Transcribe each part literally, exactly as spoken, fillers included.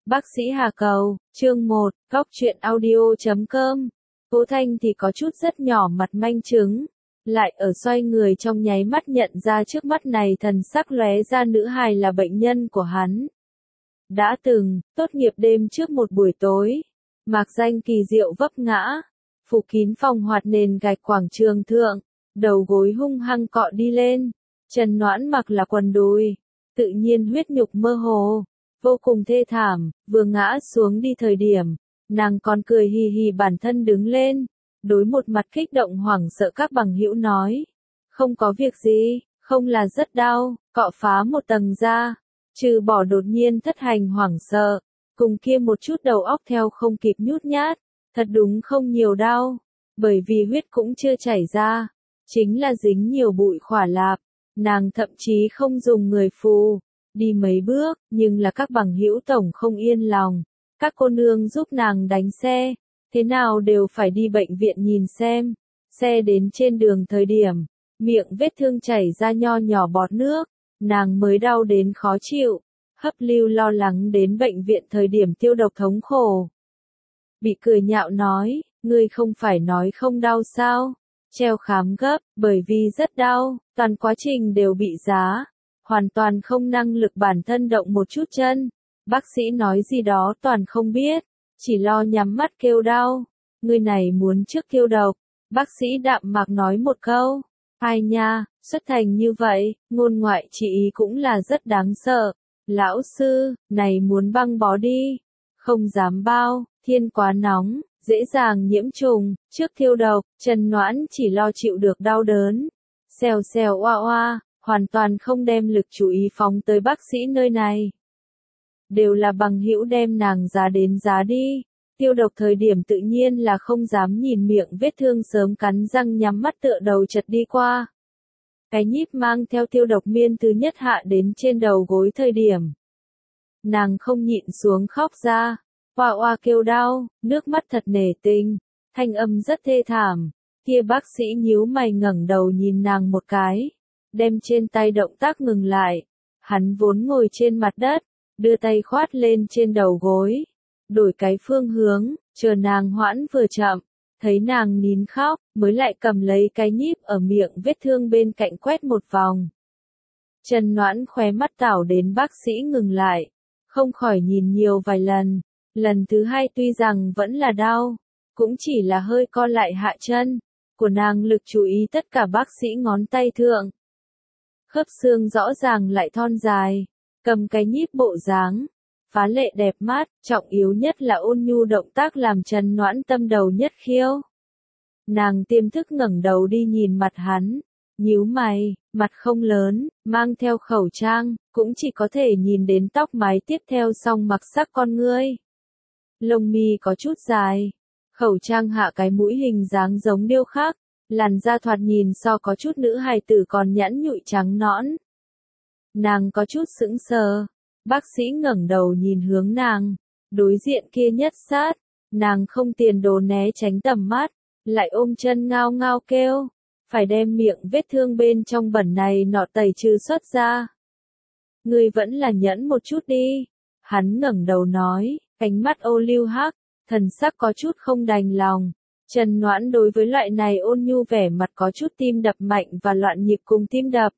Bác sĩ Hà Cầu, chương một, góc truyện audio chấm com. Cố Thanh thì có chút rất nhỏ mặt manh trứng, lại ở xoay người trong nháy mắt nhận ra trước mắt này thần sắc lóe ra nữ hài là bệnh nhân của hắn. Đã từng, tốt nghiệp đêm trước một buổi tối, mạc danh kỳ diệu vấp ngã, phủ kín phòng hoạt nền gạch quảng trường thượng, đầu gối hung hăng cọ đi lên, Trần Noãn mặc là quần đùi, tự nhiên huyết nhục mơ hồ, vô cùng thê thảm, vừa ngã xuống đi thời điểm, nàng còn cười hì hì bản thân đứng lên, đối một mặt kích động hoảng sợ các bằng hữu nói, không có việc gì, không là rất đau, cọ phá một tầng da, trừ bỏ đột nhiên thất hành hoảng sợ, cùng kia một chút đầu óc theo không kịp nhút nhát, thật đúng không nhiều đau, bởi vì huyết cũng chưa chảy ra, chính là dính nhiều bụi khỏa lạp, nàng thậm chí không dùng người phù. Đi mấy bước, nhưng là các bằng hữu tổng không yên lòng, các cô nương giúp nàng đánh xe, thế nào đều phải đi bệnh viện nhìn xem, xe đến trên đường thời điểm, miệng vết thương chảy ra nho nhỏ bọt nước, nàng mới đau đến khó chịu, hấp lưu lo lắng đến bệnh viện thời điểm tiêu độc thống khổ. Bị cười nhạo nói, ngươi không phải nói không đau sao, treo khám gấp, bởi vì rất đau, toàn quá trình đều bị giá. Hoàn toàn không năng lực bản thân động một chút chân. Bác sĩ nói gì đó toàn không biết, chỉ lo nhắm mắt kêu đau. Người này muốn trước tiêu độc. Bác sĩ đạm mạc nói một câu. Ai nha, xuất thành như vậy, ngôn ngoại chỉ ý cũng là rất đáng sợ. Lão sư, này muốn băng bó đi. Không dám bao, thiên quá nóng, dễ dàng nhiễm trùng, trước tiêu độc, Trần Noãn chỉ lo chịu được đau đớn. Xèo xèo oa oa. Hoàn toàn không đem lực chú ý phóng tới bác sĩ nơi này. Đều là bằng hữu đem nàng giá đến giá đi. Tiêu độc thời điểm tự nhiên là không dám nhìn miệng vết thương sớm cắn răng nhắm mắt tựa đầu chật đi qua. Cái nhíp mang theo tiêu độc miên thứ nhất hạ đến trên đầu gối thời điểm. Nàng không nhịn xuống khóc ra. Oa oa kêu đau, nước mắt thật nể tình. Thanh âm rất thê thảm. Kia bác sĩ nhíu mày ngẩng đầu nhìn nàng một cái. Đem trên tay động tác ngừng lại, hắn vốn ngồi trên mặt đất, đưa tay khoát lên trên đầu gối, đổi cái phương hướng, chờ nàng hoãn vừa chậm, thấy nàng nín khóc, mới lại cầm lấy cái nhíp ở miệng vết thương bên cạnh quét một vòng. Trần Noãn khóe mắt tảo đến bác sĩ ngừng lại, không khỏi nhìn nhiều vài lần, lần thứ hai tuy rằng vẫn là đau, cũng chỉ là hơi co lại hạ chân, của nàng lực chú ý tất cả bác sĩ ngón tay thượng. Khớp xương rõ ràng lại thon dài, cầm cái nhíp bộ dáng, phá lệ đẹp mắt, trọng yếu nhất là ôn nhu động tác làm Trần Noãn tâm đầu nhất khiêu. Nàng tiềm thức ngẩng đầu đi nhìn mặt hắn, nhíu mày, mặt không lớn, mang theo khẩu trang, cũng chỉ có thể nhìn đến tóc mái tiếp theo song mặc sắc con ngươi. Lông mi có chút dài, khẩu trang hạ cái mũi hình dáng giống điêu khắc. Làn da thoạt nhìn so có chút nữ hài tử còn nhẵn nhụi trắng nõn. Nàng có chút sững sờ, bác sĩ ngẩng đầu nhìn hướng nàng, đối diện kia nhất sát, nàng không tiền đồ né tránh tầm mắt, lại ôm chân ngao ngao kêu, phải đem miệng vết thương bên trong bẩn này nọ tẩy trừ xuất ra. Ngươi vẫn là nhẫn một chút đi, hắn ngẩng đầu nói, ánh mắt ô lưu hắc, thần sắc có chút không đành lòng. Trần Noãn đối với loại này ôn nhu vẻ mặt có chút tim đập mạnh và loạn nhịp cùng tim đập.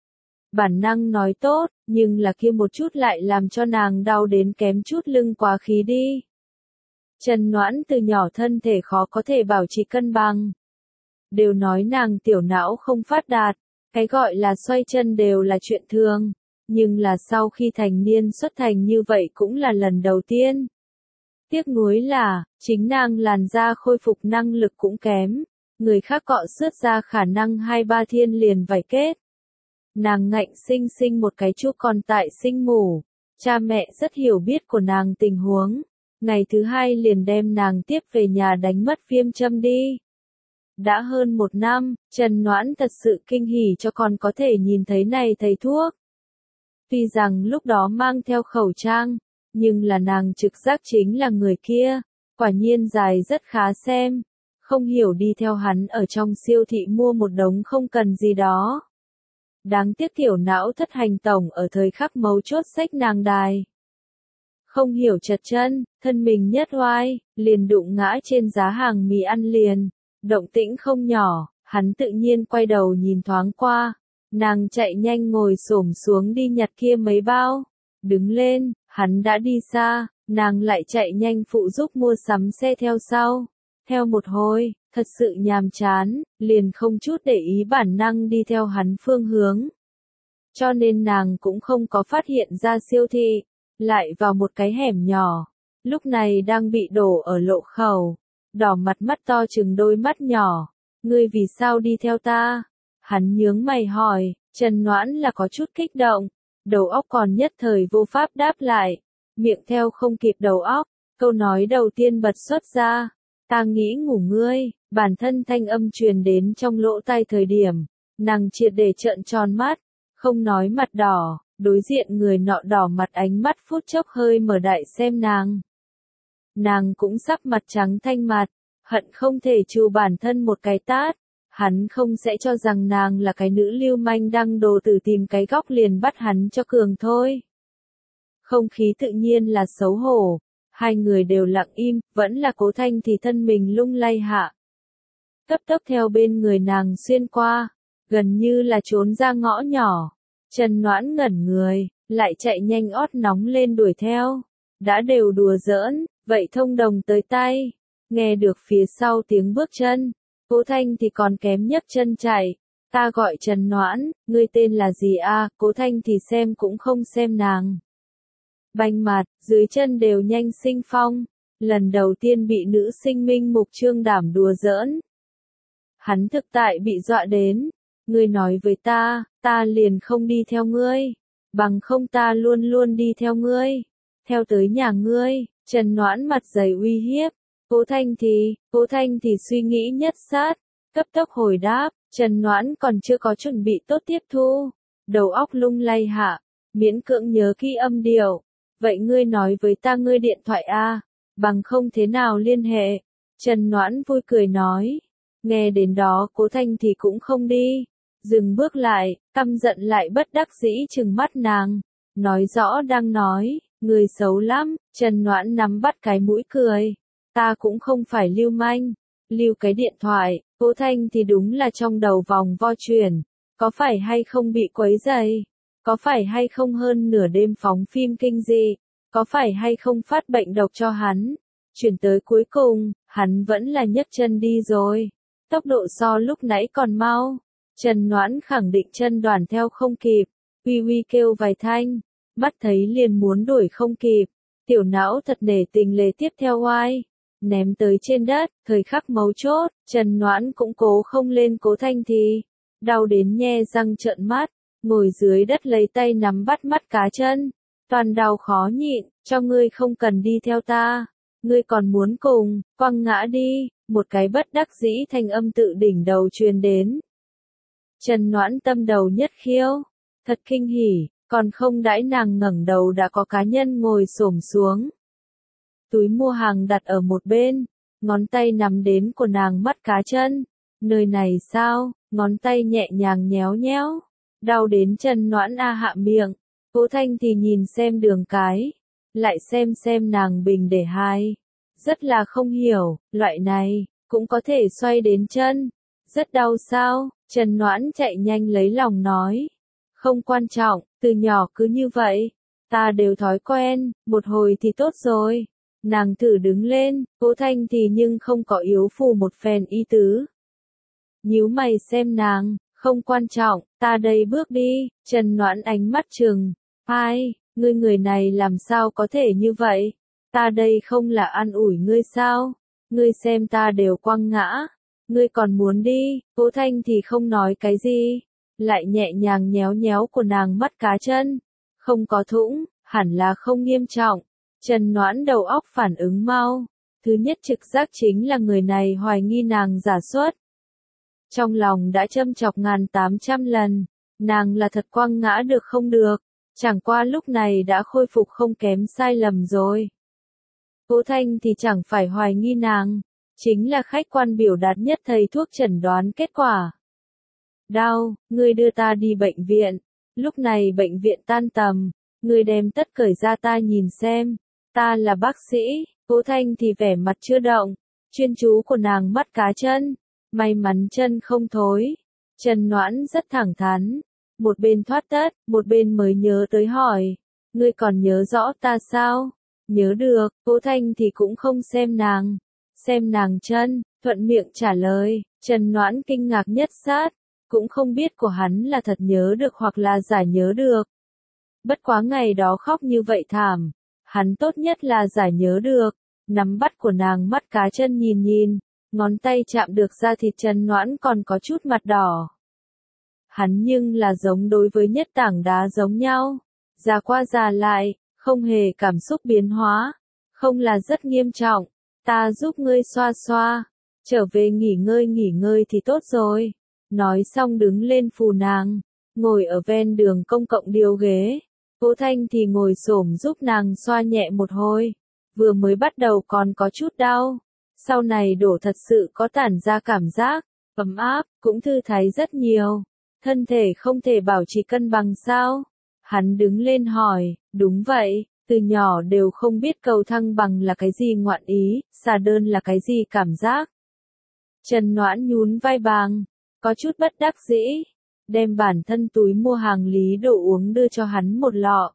Bản năng nói tốt, nhưng là kia một chút lại làm cho nàng đau đến kém chút lưng quá khí đi. Trần Noãn từ nhỏ thân thể khó có thể bảo trì cân bằng. Đều nói nàng tiểu não không phát đạt, cái gọi là xoay chân đều là chuyện thường, nhưng là sau khi thành niên xuất thành như vậy cũng là lần đầu tiên. Tiếc nuối là, chính nàng làn da khôi phục năng lực cũng kém, người khác cọ xước ra khả năng hai ba thiên liền vảy kết. Nàng ngạnh sinh sinh một cái chú còn tại sinh mủ, cha mẹ rất hiểu biết của nàng tình huống, ngày thứ hai liền đem nàng tiếp về nhà đánh mất viêm châm đi. Đã hơn một năm, Trần Noãn thật sự kinh hỉ cho con có thể nhìn thấy này thầy thuốc. Tuy rằng lúc đó mang theo khẩu trang, nhưng là nàng trực giác chính là người kia, quả nhiên dài rất khá xem, không hiểu đi theo hắn ở trong siêu thị mua một đống không cần gì đó. Đáng tiếc tiểu não thất hành tổng ở thời khắc mấu chốt xách nàng đài. không hiểu trật chân, thân mình nhất oai, liền đụng ngã trên giá hàng mì ăn liền. Động tĩnh không nhỏ, hắn tự nhiên quay đầu nhìn thoáng qua. Nàng chạy nhanh ngồi xổm xuống đi nhặt kia mấy bao. Đứng lên, hắn đã đi xa, nàng lại chạy nhanh phụ giúp mua sắm xe theo sau. Theo một hồi, thật sự nhàm chán, liền không chút để ý bản năng đi theo hắn phương hướng. Cho nên nàng cũng không có phát hiện ra siêu thị, lại vào một cái hẻm nhỏ. Lúc này đang bị đổ ở lộ khẩu, đỏ mặt mắt to chừng đôi mắt nhỏ. Ngươi vì sao đi theo ta? Hắn nhướng mày hỏi, Trần Noãn là có chút kích động, đầu óc còn nhất thời vô pháp đáp lại, miệng theo không kịp đầu óc, câu nói đầu tiên bật xuất ra, ta nghĩ ngủ ngươi, bản thân thanh âm truyền đến trong lỗ tai thời điểm, nàng triệt để trợn tròn mắt, không nói mặt đỏ, đối diện người nọ đỏ mặt ánh mắt phút chốc hơi mở đại xem nàng. Nàng cũng sắp mặt trắng thanh mặt, hận không thể chù bản thân một cái tát. Hắn không sẽ cho rằng nàng là cái nữ lưu manh đăng đồ tử tìm cái góc liền bắt hắn cho cường thôi. Không khí tự nhiên là xấu hổ, hai người đều lặng im, vẫn là Cố Thanh thì thân mình lung lay hạ. Cấp tốc theo bên người nàng xuyên qua, gần như là trốn ra ngõ nhỏ. Trần Noãn ngẩn người, lại chạy nhanh ót nóng lên đuổi theo. Đã đều đùa giỡn, vậy thông đồng tới tay. Nghe được phía sau tiếng bước chân. Cố Thanh thì còn kém nhấc chân chạy, ta gọi Trần Noãn, ngươi tên là gì a? Cố Thanh thì xem cũng không xem nàng. Banh mặt, dưới chân đều nhanh sinh phong, lần đầu tiên bị nữ sinh minh mục trương đảm đùa giỡn. Hắn thực tại bị dọa đến, ngươi nói với ta, ta liền không đi theo ngươi, bằng không ta luôn luôn đi theo ngươi, theo tới nhà ngươi. Trần Noãn mặt dày uy hiếp. Cố Thanh thì, Cố Thanh thì suy nghĩ nhất sát, cấp tốc hồi đáp, Trần Noãn còn chưa có chuẩn bị tốt tiếp thu, đầu óc lung lay hạ, miễn cưỡng nhớ kỹ âm điệu, vậy ngươi nói với ta ngươi điện thoại a, bằng không thế nào liên hệ. Trần Noãn vui cười nói, nghe đến đó Cố Thanh thì cũng không đi, dừng bước lại, căm giận lại bất đắc dĩ trừng mắt nàng, nói rõ đang nói, người xấu lắm. Trần Noãn nắm bắt cái mũi cười. Ta cũng không phải lưu manh, lưu cái điện thoại. Cố Thanh thì đúng là trong đầu vòng vo chuyển, có phải hay không bị quấy rầy, có phải hay không hơn nửa đêm phóng phim kinh dị, có phải hay không phát bệnh độc cho hắn. Chuyển tới cuối cùng, hắn vẫn là nhấc chân đi rồi, tốc độ so lúc nãy còn mau. Trần Noãn khẳng định chân đoàn theo không kịp, uy uy kêu vài thanh, mắt thấy liền muốn đuổi không kịp, tiểu não thật nể tình lề tiếp theo oai. Ném tới trên đất, thời khắc mấu chốt, Trần Noãn cũng cố không lên Cố Thanh thì, đau đến nhe răng trợn mắt, ngồi dưới đất lấy tay nắm bắt mắt cá chân, toàn đau khó nhịn, cho ngươi không cần đi theo ta, ngươi còn muốn cùng, quăng ngã đi, một cái bất đắc dĩ thanh âm tự đỉnh đầu truyền đến. Trần Noãn tâm đầu nhất khiêu, thật kinh hỉ, còn không đãi nàng ngẩng đầu đã có cá nhân ngồi xổm xuống. Túi mua hàng đặt ở một bên, ngón tay nắm đến của nàng mắt cá chân. Nơi này sao? Ngón tay nhẹ nhàng nhéo nhéo, đau đến Trần Noãn a hạ miệng. Cố Thanh thì nhìn xem đường cái, lại xem xem nàng bình để hai. Rất là không hiểu, loại này, cũng có thể xoay đến chân. Rất đau sao? Trần Noãn chạy nhanh lấy lòng nói. Không quan trọng, từ nhỏ cứ như vậy. Ta đều thói quen, một hồi thì tốt rồi. Nàng thử đứng lên, Cố Thanh thì nhưng không có yếu phù một phen ý tứ. Nhíu mày xem nàng, không quan trọng, ta đây bước đi. Trần Noãn ánh mắt trừng, ai, ngươi người này làm sao có thể như vậy? Ta đây không là an ủi ngươi sao? Ngươi xem ta đều quăng ngã, ngươi còn muốn đi. Cố Thanh thì không nói cái gì, lại nhẹ nhàng nhéo nhéo của nàng mắt cá chân. Không có thủng, hẳn là không nghiêm trọng. Trần Noãn đầu óc phản ứng mau, thứ nhất trực giác chính là người này hoài nghi nàng giả xuất. Trong lòng đã châm chọc ngàn tám trăm lần, nàng là thật quăng ngã được không được, chẳng qua lúc này đã khôi phục không kém sai lầm rồi. Cố Thanh thì chẳng phải hoài nghi nàng, chính là khách quan biểu đạt nhất thầy thuốc chẩn đoán kết quả. Đau, ngươi đưa ta đi bệnh viện, lúc này bệnh viện tan tầm, ngươi đem tất cởi ra ta nhìn xem. Ta là bác sĩ, Cố Thanh thì vẻ mặt chưa động, chuyên chú của nàng mắt cá chân, may mắn chân không thối. Trần Noãn rất thẳng thắn, một bên thoát tất, một bên mới nhớ tới hỏi, ngươi còn nhớ rõ ta sao? Nhớ được, Cố Thanh thì cũng không xem nàng, xem nàng chân, thuận miệng trả lời. Trần Noãn kinh ngạc nhất sát, cũng không biết của hắn là thật nhớ được hoặc là giả nhớ được. Bất quá ngày đó khóc như vậy thảm, hắn tốt nhất là giả nhớ được. Nắm bắt của nàng mắt cá chân nhìn nhìn, ngón tay chạm được da thịt Trần Noãn còn có chút mặt đỏ. Hắn nhưng là giống đối với nhất tảng đá giống nhau, già qua già lại, không hề cảm xúc biến hóa, không là rất nghiêm trọng. Ta giúp ngươi xoa xoa, trở về nghỉ ngơi nghỉ ngơi thì tốt rồi. Nói xong đứng lên phù nàng, ngồi ở ven đường công cộng điều ghế. Cố Thanh thì ngồi xổm giúp nàng xoa nhẹ một hồi. Vừa mới bắt đầu còn có chút đau, sau này đổ thật sự có tản ra cảm giác ấm áp, cũng thư thái rất nhiều. Thân thể không thể bảo trì cân bằng sao? Hắn đứng lên hỏi, đúng vậy, từ nhỏ đều không biết cầu thăng bằng là cái gì ngoạn ý, xà đơn là cái gì cảm giác. Trần Noãn nhún vai bàng, có chút bất đắc dĩ, đem bản thân túi mua hàng lý đồ uống đưa cho hắn một lọ.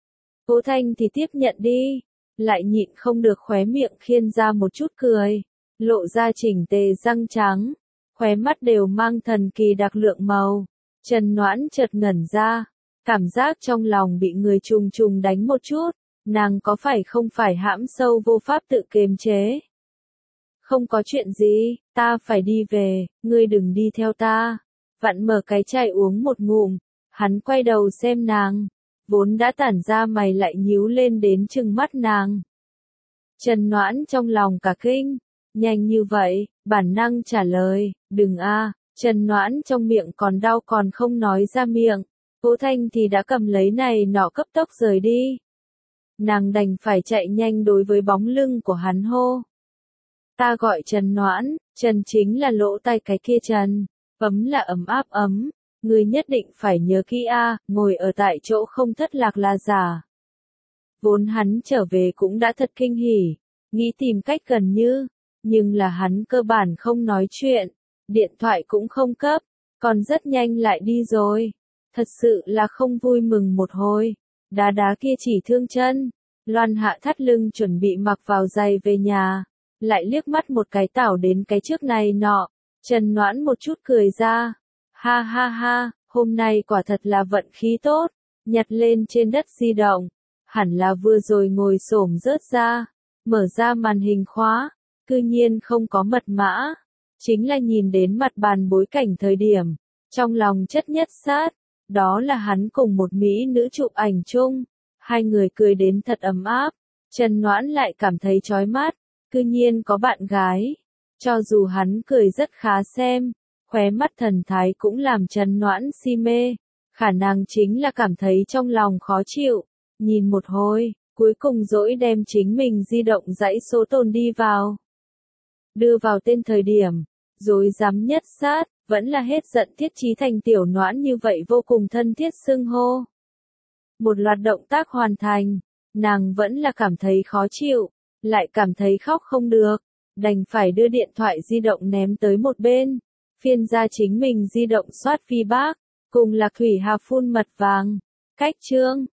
Cố Thanh thì tiếp nhận đi, lại nhịn không được khóe miệng khiên ra một chút cười, lộ ra chỉnh tề răng trắng, khóe mắt đều mang thần kỳ đặc lượng màu. Trần Noãn chợt ngẩn ra, cảm giác trong lòng bị người trùng trùng đánh một chút, nàng có phải không phải hãm sâu vô pháp tự kiềm chế. Không có chuyện gì, ta phải đi về, ngươi đừng đi theo ta. Vặn mở cái chai uống một ngụm, hắn quay đầu xem nàng, vốn đã tản ra mày lại nhíu lên đến trừng mắt nàng. Trần Noãn trong lòng cả kinh, nhanh như vậy, bản năng trả lời, đừng a. Trần Noãn trong miệng còn đau còn không nói ra miệng, Cố Thanh thì đã cầm lấy này nọ cấp tốc rời đi. Nàng đành phải chạy nhanh đối với bóng lưng của hắn hô. Ta gọi Trần Noãn, Trần chính là lỗ tai cái kia Trần, ấm là ấm áp ấm, ngươi nhất định phải nhớ kỹ a, ngồi ở tại chỗ không thất lạc là giả. Vốn hắn trở về cũng đã thật kinh hỉ, nghĩ tìm cách gần như, nhưng là hắn cơ bản không nói chuyện. Điện thoại cũng không cấp, còn rất nhanh lại đi rồi. Thật sự là không vui mừng một hồi. Đá đá kia chỉ thương chân. Loan hạ thắt lưng chuẩn bị mặc vào giày về nhà. Lại liếc mắt một cái tảo đến cái trước này nọ. Trần Noãn một chút cười ra. Ha ha ha, hôm nay quả thật là vận khí tốt. Nhặt lên trên đất di động. Hẳn là vừa rồi ngồi xổm rớt ra. Mở ra màn hình khóa. Cư nhiên không có mật mã. Chính là nhìn đến mặt bàn bối cảnh thời điểm, trong lòng chất nhất sát, đó là hắn cùng một mỹ nữ chụp ảnh chung, hai người cười đến thật ấm áp, Trần Noãn lại cảm thấy chói mắt, cư nhiên có bạn gái, cho dù hắn cười rất khá xem, khóe mắt thần thái cũng làm Trần Noãn si mê, khả năng chính là cảm thấy trong lòng khó chịu, nhìn một hồi, cuối cùng dỗi đem chính mình di động dãy số tồn đi vào. Đưa vào tên thời điểm, rồi dám nhất sát, vẫn là hết giận Tiết Chí Thành tiểu Noãn như vậy vô cùng thân thiết xưng hô. Một loạt động tác hoàn thành, nàng vẫn là cảm thấy khó chịu, lại cảm thấy khóc không được, đành phải đưa điện thoại di động ném tới một bên, phiên ra chính mình di động soát feedback, cùng Lạc Thủy Hà phun mật vàng, cách chương.